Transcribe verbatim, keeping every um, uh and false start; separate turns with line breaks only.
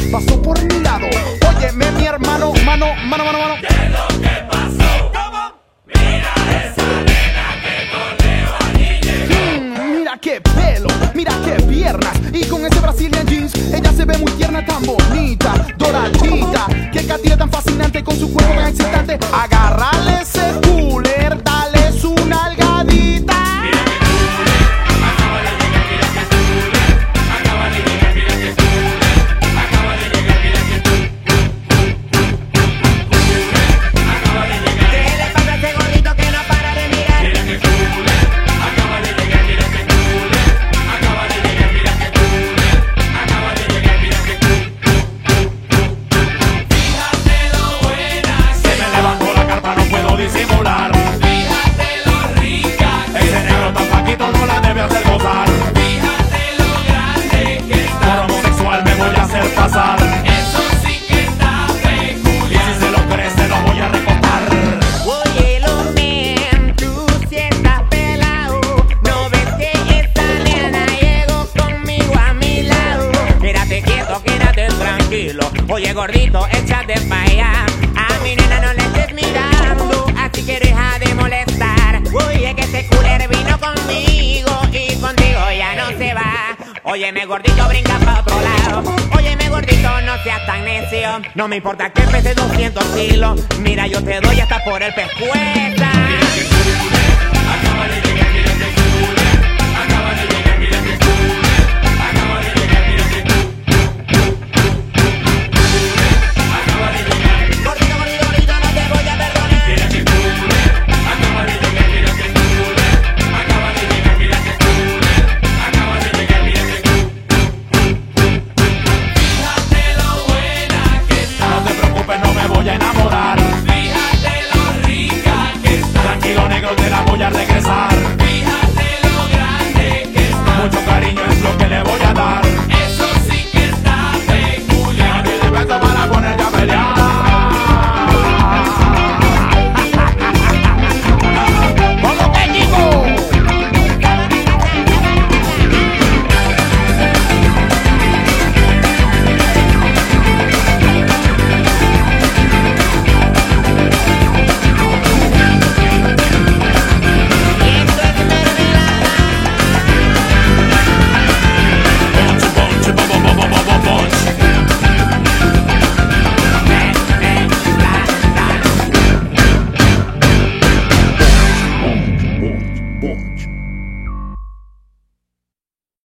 pasó por mi lado. Óyeme, mi hermano, mano, mano, mano, mano.
¿Qué es lo que pasó? ¿Cómo? Mira esa nena que torneo allí llegó.
Mm, mira qué pelo, mira qué piernas. Y con ese Brazilian jeans, ella se ve muy tierna, tan bonita, doradita. Qué catira tan fascinante con su cuerpo tan excitante. Agárrale ese cooler, dale su nalgadita.
Mira que cooler, acaba de llegar, mira que cooler. Acaba de llegar, mira que cooler. Acaba de llegar, mira que cooler. Acaba de llegar.
¿Qué le pasa a ese gordito que no para de mirar?
Mira que cooler. Acaba de llegar, mira que cooler. Acaba de llegar, mira que cooler. Acaba de llegar, mira que Fíjate lo buena
Se me levantó la carpa, no puedo disimular.
Fíjate lo rica que
Ese negro tan flaquito no la debe hacer gozar.
Fíjate lo grande que
Por
está.
homosexual me voy a hacer pasar.
Eso sí que está
Y
peculiar.
si se lo crees, se lo voy a recortar.
Oye, lo men, tú si estás pelado. No ves que esta nena llegó conmigo a mi lado. Quédate quieto, quédate tranquilo. Oye, gordito, échate pa' allá. A mi nena no le estés mirando, así que deja de molestar. Oye, que ese cooler vino conmigo y contigo ya no se va. Óyeme, gordito, brinca pa' otro lado. Óyeme, gordito, no seas tan necio. No me importa que pese doscientos kilos. Mira, yo te doy hasta por el pescuezo.
Mira que cooler.